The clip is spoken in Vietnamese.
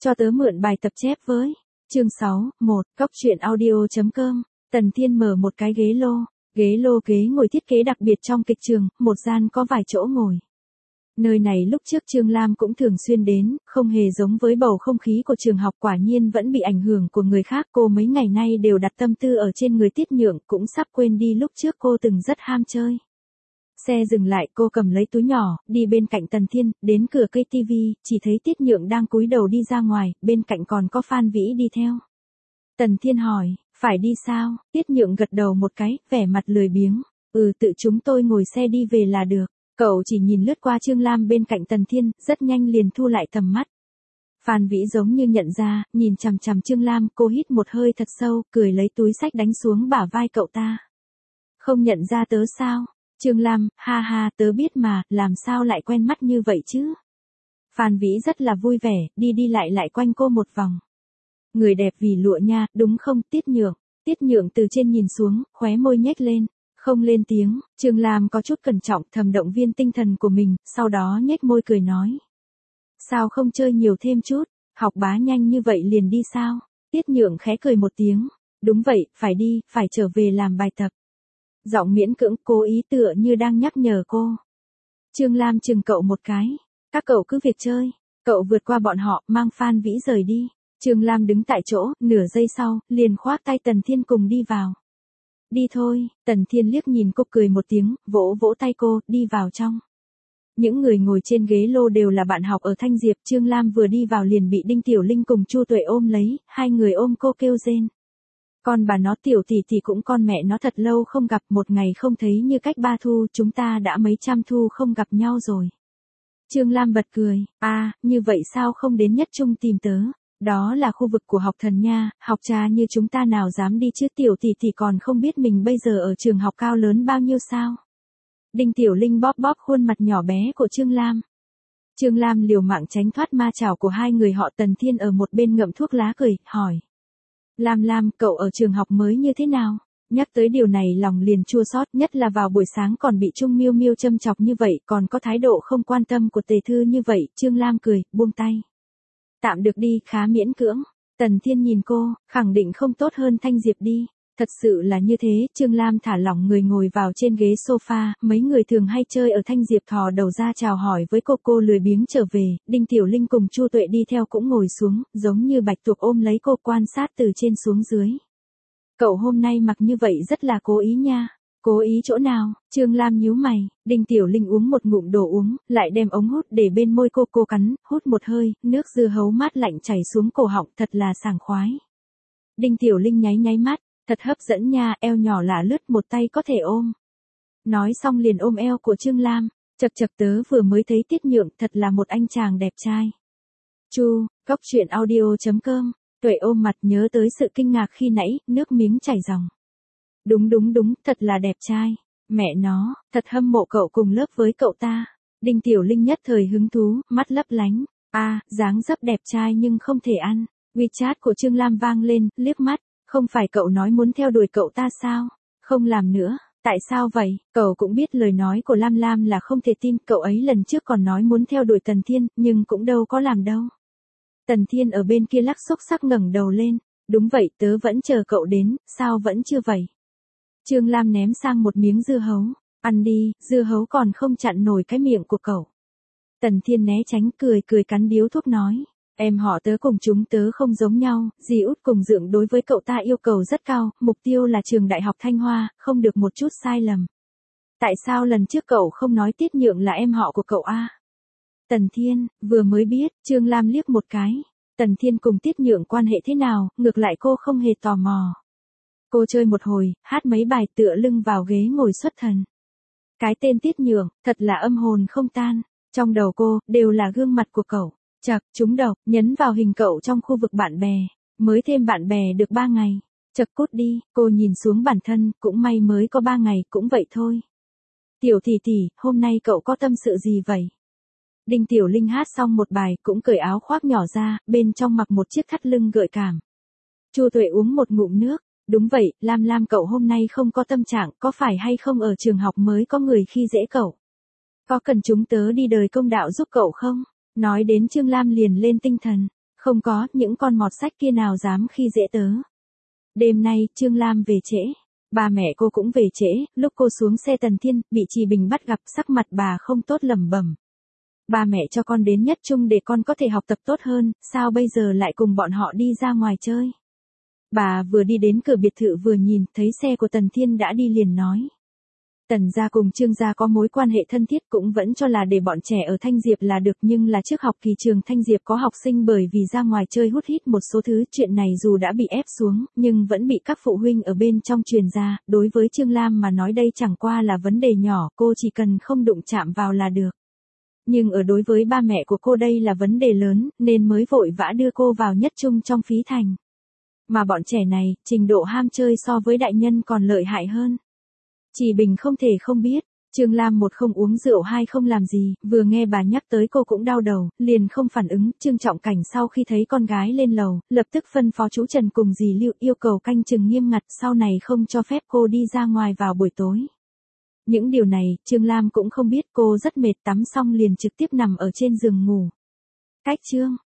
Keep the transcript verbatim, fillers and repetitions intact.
cho tớ mượn bài tập chép với. Chương sáu, một, Cóc truyện audio chấm com. Tần Thiên mở một cái ghế lô, ghế lô ghế ngồi thiết kế đặc biệt trong kịch trường, một gian có vài chỗ ngồi. Nơi này lúc trước Trương Lam cũng thường xuyên đến, không hề giống với bầu không khí của trường học, quả nhiên vẫn bị ảnh hưởng của người khác. Cô mấy ngày nay đều đặt tâm tư ở trên người Tiết Nhượng, cũng sắp quên đi lúc trước cô từng rất ham chơi. Xe dừng lại, cô cầm lấy túi nhỏ, đi bên cạnh Tần Thiên, đến cửa cây tivi, chỉ thấy Tiết Nhượng đang cúi đầu đi ra ngoài, bên cạnh còn có Phan Vĩ đi theo. Tần Thiên hỏi, phải đi sao? Tiết Nhượng gật đầu một cái, vẻ mặt lười biếng. Ừ, tự chúng tôi ngồi xe đi về là được. Cậu chỉ nhìn lướt qua Trương Lam bên cạnh Tần Thiên, rất nhanh liền thu lại tầm mắt. Phan Vĩ giống như nhận ra, nhìn chằm chằm Trương Lam, cô hít một hơi thật sâu, cười lấy túi xách đánh xuống bả vai cậu ta. Không nhận ra tớ sao? Trương Lam, ha ha, tớ biết mà, làm sao lại quen mắt như vậy chứ? Phan Vĩ rất là vui vẻ, đi đi lại lại quanh cô một vòng. Người đẹp vì lụa nha, đúng không? Tiết Nhượng. Tiết Nhượng từ trên nhìn xuống, khóe môi nhếch lên, không lên tiếng. Trương Lam có chút cẩn trọng, thầm động viên tinh thần của mình, sau đó nhếch môi cười nói. Sao không chơi nhiều thêm chút, học bá nhanh như vậy liền đi sao? Tiết Nhượng khẽ cười một tiếng. Đúng vậy, phải đi, phải trở về làm bài tập. Giọng miễn cưỡng, cố ý tựa như đang nhắc nhở cô. Trương Lam chừng cậu một cái. Các cậu cứ việc chơi. Cậu vượt qua bọn họ, mang Phan Vĩ rời đi. Trương Lam đứng tại chỗ, nửa giây sau, liền khoác tay Tần Thiên cùng đi vào. Đi thôi. Tần Thiên liếc nhìn cô cười một tiếng, vỗ vỗ tay cô, đi vào trong. Những người ngồi trên ghế lô đều là bạn học ở Thanh Diệp. Trương Lam vừa đi vào liền bị Đinh Tiểu Linh cùng Chu Tuệ ôm lấy, hai người ôm cô kêu rên. Con bà nó Tiểu tỷ tỷ cũng con mẹ nó thật lâu không gặp, một ngày không thấy như cách ba thu, chúng ta đã mấy trăm thu không gặp nhau rồi. Trương Lam bật cười, à, như vậy sao không đến Nhất Trung tìm tớ, đó là khu vực của học thần nha, học trà như chúng ta nào dám đi chứ, Tiểu tỷ tỷ còn không biết mình bây giờ ở trường học cao lớn bao nhiêu sao. Đinh Tiểu Linh bóp bóp khuôn mặt nhỏ bé của Trương Lam. Trương Lam liều mạng tránh thoát ma chảo của hai người họ. Tần Thiên ở một bên ngậm thuốc lá cười, hỏi. Lam Lam, cậu ở trường học mới như thế nào? Nhắc tới điều này lòng liền chua xót, nhất là vào buổi sáng còn bị Trung Miêu Miêu châm chọc như vậy, còn có thái độ không quan tâm của Tề Thư như vậy. Trương Lam cười, buông tay. Tạm được đi, khá miễn cưỡng. Tần Thiên nhìn cô, khẳng định không tốt hơn Thanh Diệp đi. Thật sự là như thế. Trương Lam thả lỏng người ngồi vào trên ghế sofa, mấy người thường hay chơi ở Thanh Diệp thò đầu ra chào hỏi với cô. Cô lười biếng trở về, Đinh Tiểu Linh cùng Chu Tuệ đi theo cũng ngồi xuống, giống như bạch tuộc ôm lấy cô quan sát từ trên xuống dưới. Cậu hôm nay mặc như vậy rất là cố ý nha. Cố ý chỗ nào? Trương Lam nhíu mày. Đinh Tiểu Linh uống một ngụm đồ uống, lại đem ống hút để bên môi cô. Cô cắn, hút một hơi, nước dưa hấu mát lạnh chảy xuống cổ họng, thật là sảng khoái. Đinh Tiểu Linh nháy nháy mắt. Thật hấp dẫn nha, eo nhỏ lả lướt, một tay có thể ôm. Nói xong liền ôm eo của Trương Lam. Chật chật, tớ vừa mới thấy Tiết Nhượng, thật là một anh chàng đẹp trai. Chu, Cóc truyện audio chấm com. Tuệ ôm mặt nhớ tới sự kinh ngạc khi nãy, nước miếng chảy ròng. Đúng đúng đúng, thật là đẹp trai. Mẹ nó, thật hâm mộ cậu cùng lớp với cậu ta. Đinh Tiểu Linh nhất thời hứng thú, mắt lấp lánh. A, à, dáng dấp đẹp trai nhưng không thể ăn. WeChat của Trương Lam vang lên, liếc mắt. Không phải cậu nói muốn theo đuổi cậu ta sao? Không làm nữa. Tại sao vậy? Cậu cũng biết lời nói của Lam Lam là không thể tin. Cậu ấy lần trước còn nói muốn theo đuổi Tần Thiên, nhưng cũng đâu có làm đâu. Tần Thiên ở bên kia lắc xúc sắc ngẩng đầu lên. Đúng vậy, tớ vẫn chờ cậu đến, sao vẫn chưa vậy? Trương Lam ném sang một miếng dưa hấu. Ăn đi, dưa hấu còn không chặn nổi cái miệng của cậu. Tần Thiên né tránh, cười cười cắn điếu thuốc nói. Em họ tớ cùng chúng tớ không giống nhau, dì út cùng dượng đối với cậu ta yêu cầu rất cao, mục tiêu là trường đại học Thanh Hoa, không được một chút sai lầm. Tại sao lần trước cậu không nói Tiết Nhượng là em họ của cậu a? Tần Thiên, vừa mới biết. Trương Lam liếc một cái. Tần Thiên cùng Tiết Nhượng quan hệ thế nào, ngược lại cô không hề tò mò. Cô chơi một hồi, hát mấy bài tựa lưng vào ghế ngồi xuất thần. Cái tên Tiết Nhượng, thật là âm hồn không tan. Trong đầu cô, đều là gương mặt của cậu. Chật, trúng độc, nhấn vào hình cậu trong khu vực bạn bè. Mới thêm bạn bè được ba ngày. Chật cút đi, cô nhìn xuống bản thân, cũng may mới có ba ngày, cũng vậy thôi. Tiểu tỷ tỷ, hôm nay cậu có tâm sự gì vậy? Đinh Tiểu Linh hát xong một bài, cũng cởi áo khoác nhỏ ra, bên trong mặc một chiếc thắt lưng gợi cảm. Chu Tuệ uống một ngụm nước. Đúng vậy, Lam Lam cậu hôm nay không có tâm trạng, có phải hay không ở trường học mới có người khi dễ cậu? Có cần chúng tớ đi đời công đạo giúp cậu không? Nói đến Trương Lam liền lên tinh thần. Không có, những con mọt sách kia nào dám khi dễ tớ. Đêm nay, Trương Lam về trễ. Ba mẹ cô cũng về trễ, lúc cô xuống xe Tần Thiên, bị Trì Bình bắt gặp, sắc mặt bà không tốt lẩm bẩm. Ba mẹ cho con đến nhất trung để con có thể học tập tốt hơn, sao bây giờ lại cùng bọn họ đi ra ngoài chơi. Bà vừa đi đến cửa biệt thự vừa nhìn, thấy xe của Tần Thiên đã đi liền nói. Tần gia cùng Trương gia có mối quan hệ thân thiết, cũng vẫn cho là để bọn trẻ ở Thanh Diệp là được, nhưng là trước học kỳ trường Thanh Diệp có học sinh bởi vì ra ngoài chơi hút hít một số thứ, chuyện này dù đã bị ép xuống, nhưng vẫn bị các phụ huynh ở bên trong truyền ra, đối với Trương Lam mà nói đây chẳng qua là vấn đề nhỏ, cô chỉ cần không đụng chạm vào là được. Nhưng ở đối với ba mẹ của cô đây là vấn đề lớn, nên mới vội vã đưa cô vào nhất trung trong phí thành. Mà bọn trẻ này, trình độ ham chơi so với đại nhân còn lợi hại hơn. Trì Bình không thể không biết, Trương Lam một không uống rượu hai không làm gì, vừa nghe bà nhắc tới cô cũng đau đầu, liền không phản ứng. Trương Trọng Cảnh sau khi thấy con gái lên lầu, lập tức phân phó chú Trần cùng dì Lưu yêu cầu canh chừng nghiêm ngặt, sau này không cho phép cô đi ra ngoài vào buổi tối. Những điều này, Trương Lam cũng không biết, cô rất mệt, tắm xong liền trực tiếp nằm ở trên giường ngủ. Cách chương